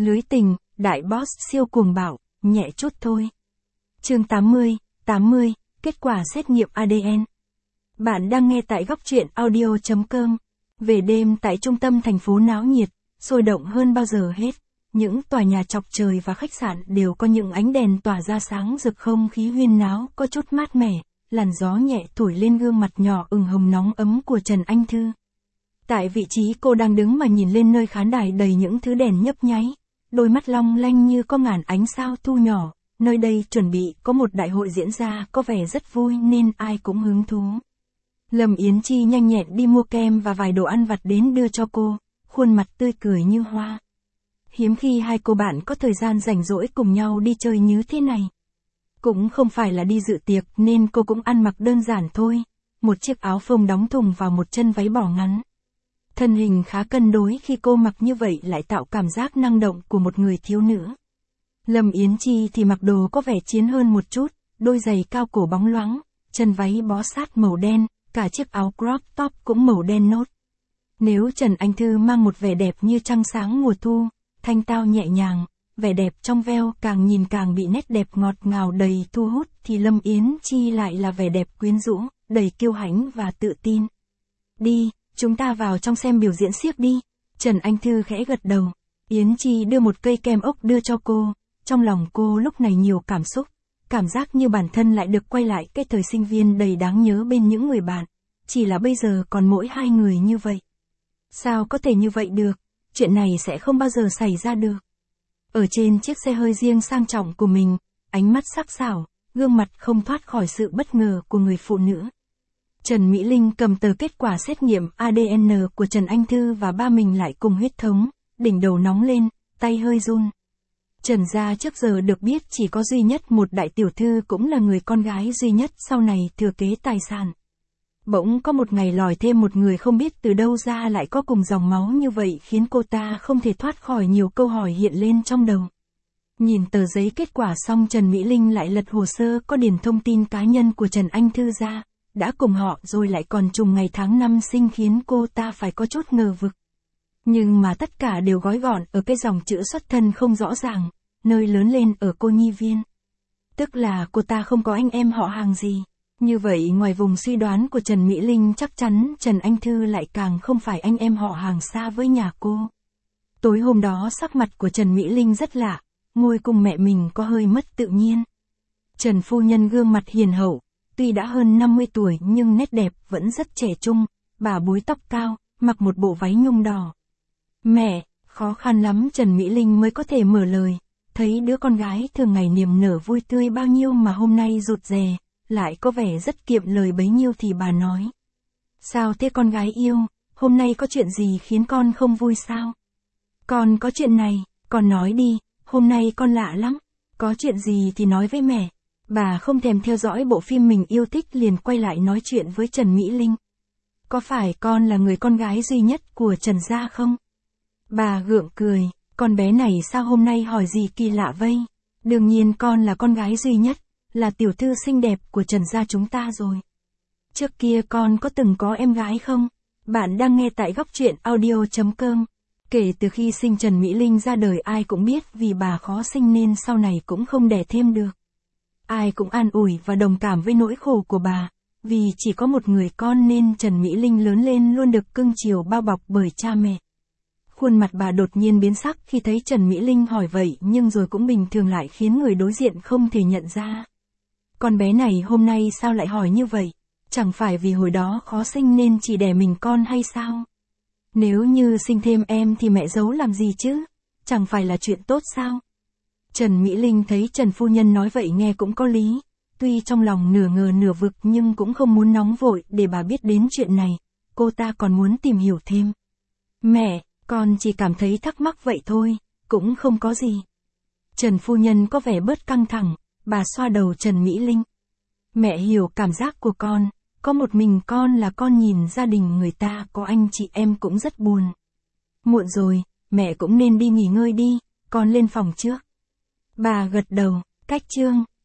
Lưới tình, đại boss siêu cuồng bạo, nhẹ chút thôi. Chương 80, kết quả xét nghiệm ADN. Bạn đang nghe tại góc truyện audio.com. Về đêm tại trung tâm thành phố náo nhiệt, sôi động hơn bao giờ hết. Những tòa nhà chọc trời và khách sạn đều có những ánh đèn tỏa ra sáng rực, không khí huyên náo có chút mát mẻ, làn gió nhẹ thổi lên gương mặt nhỏ ửng hồng nóng ấm của Trần Anh Thư. Tại vị trí cô đang đứng mà nhìn lên nơi khán đài đầy những thứ đèn nhấp nháy, đôi mắt long lanh như có ngàn ánh sao thu nhỏ, nơi đây chuẩn bị có một đại hội diễn ra có vẻ rất vui nên ai cũng hứng thú. Lâm Yến Chi nhanh nhẹn đi mua kem và vài đồ ăn vặt đến đưa cho cô, khuôn mặt tươi cười như hoa. Hiếm khi hai cô bạn có thời gian rảnh rỗi cùng nhau đi chơi như thế này. Cũng không phải là đi dự tiệc nên cô cũng ăn mặc đơn giản thôi, một chiếc áo phông đóng thùng vào một chân váy bò ngắn. Thân hình khá cân đối, khi cô mặc như vậy lại tạo cảm giác năng động của một người thiếu nữ. Lâm Yến Chi thì mặc đồ có vẻ chiến hơn một chút, đôi giày cao cổ bóng loáng, chân váy bó sát màu đen, cả chiếc áo crop top cũng màu đen nốt. Nếu Trần Anh Thư mang một vẻ đẹp như trăng sáng mùa thu, thanh tao nhẹ nhàng, vẻ đẹp trong veo càng nhìn càng bị nét đẹp ngọt ngào đầy thu hút, thì Lâm Yến Chi lại là vẻ đẹp quyến rũ, đầy kiêu hãnh và tự tin. Đi, chúng ta vào trong xem biểu diễn xiếc đi. Trần Anh Thư khẽ gật đầu. Yến Chi đưa một cây kem ốc đưa cho cô. Trong lòng cô lúc này nhiều cảm xúc, cảm giác như bản thân lại được quay lại cái thời sinh viên đầy đáng nhớ bên những người bạn. Chỉ là bây giờ còn mỗi hai người như vậy. Sao có thể như vậy được? Chuyện này sẽ không bao giờ xảy ra được. Ở trên chiếc xe hơi riêng sang trọng của mình, ánh mắt sắc sảo, gương mặt không thoát khỏi sự bất ngờ của người phụ nữ. Trần Mỹ Linh cầm tờ kết quả xét nghiệm ADN của Trần Anh Thư và ba mình lại cùng huyết thống, đỉnh đầu nóng lên, tay hơi run. Trần gia trước giờ được biết chỉ có duy nhất một đại tiểu thư, cũng là người con gái duy nhất sau này thừa kế tài sản. Bỗng có một ngày lòi thêm một người không biết từ đâu ra lại có cùng dòng máu như vậy, khiến cô ta không thể thoát khỏi nhiều câu hỏi hiện lên trong đầu. Nhìn tờ giấy kết quả xong, Trần Mỹ Linh lại lật hồ sơ có điền thông tin cá nhân của Trần Anh Thư ra, đã cùng họ rồi lại còn trùng ngày tháng năm sinh, khiến cô ta phải có chút ngờ vực. Nhưng mà tất cả đều gói gọn ở cái dòng chữ xuất thân không rõ ràng, nơi lớn lên ở cô nhi viên. Tức là cô ta không có anh em họ hàng gì. Như vậy ngoài vùng suy đoán của Trần Mỹ Linh, chắc chắn Trần Anh Thư lại càng không phải anh em họ hàng xa với nhà cô. Tối hôm đó sắc mặt của Trần Mỹ Linh rất lạ, ngồi cùng mẹ mình có hơi mất tự nhiên. Trần phu nhân gương mặt hiền hậu, tuy đã hơn 50 tuổi nhưng nét đẹp vẫn rất trẻ trung, bà búi tóc cao, mặc một bộ váy nhung đỏ. Mẹ, khó khăn lắm Trần Mỹ Linh mới có thể mở lời, thấy đứa con gái thường ngày niềm nở vui tươi bao nhiêu mà hôm nay rụt rè, lại có vẻ rất kiệm lời bấy nhiêu thì bà nói. Sao thế con gái yêu, hôm nay có chuyện gì khiến con không vui sao? Con có chuyện này, con nói đi, hôm nay con lạ lắm, có chuyện gì thì nói với mẹ. Bà không thèm theo dõi bộ phim mình yêu thích liền quay lại nói chuyện với Trần Mỹ Linh. Có phải con là người con gái duy nhất của Trần gia không? Bà gượng cười, con bé này sao hôm nay hỏi gì kỳ lạ vây? Đương nhiên con là con gái duy nhất, là tiểu thư xinh đẹp của Trần gia chúng ta rồi. Trước kia con có từng có em gái không? Bạn đang nghe tại góc truyện audio.com. Kể từ khi sinh Trần Mỹ Linh ra đời, ai cũng biết vì bà khó sinh nên sau này cũng không đẻ thêm được. Ai cũng an ủi và đồng cảm với nỗi khổ của bà, vì chỉ có một người con nên Trần Mỹ Linh lớn lên luôn được cưng chiều bao bọc bởi cha mẹ. Khuôn mặt bà đột nhiên biến sắc khi thấy Trần Mỹ Linh hỏi vậy, nhưng rồi cũng bình thường lại, khiến người đối diện không thể nhận ra. Con bé này hôm nay sao lại hỏi như vậy? Chẳng phải vì hồi đó khó sinh nên chỉ đẻ mình con hay sao? Nếu như sinh thêm em thì mẹ giấu làm gì chứ? Chẳng phải là chuyện tốt sao? Trần Mỹ Linh thấy Trần phu nhân nói vậy nghe cũng có lý, tuy trong lòng nửa ngờ nửa vực nhưng cũng không muốn nóng vội để bà biết đến chuyện này, cô ta còn muốn tìm hiểu thêm. Mẹ, con chỉ cảm thấy thắc mắc vậy thôi, cũng không có gì. Trần phu nhân có vẻ bớt căng thẳng, bà xoa đầu Trần Mỹ Linh. Mẹ hiểu cảm giác của con, có một mình con là con nhìn gia đình người ta có anh chị em cũng rất buồn. Muộn rồi, mẹ cũng nên đi nghỉ ngơi đi, con lên phòng trước. Bà gật đầu, cách chương.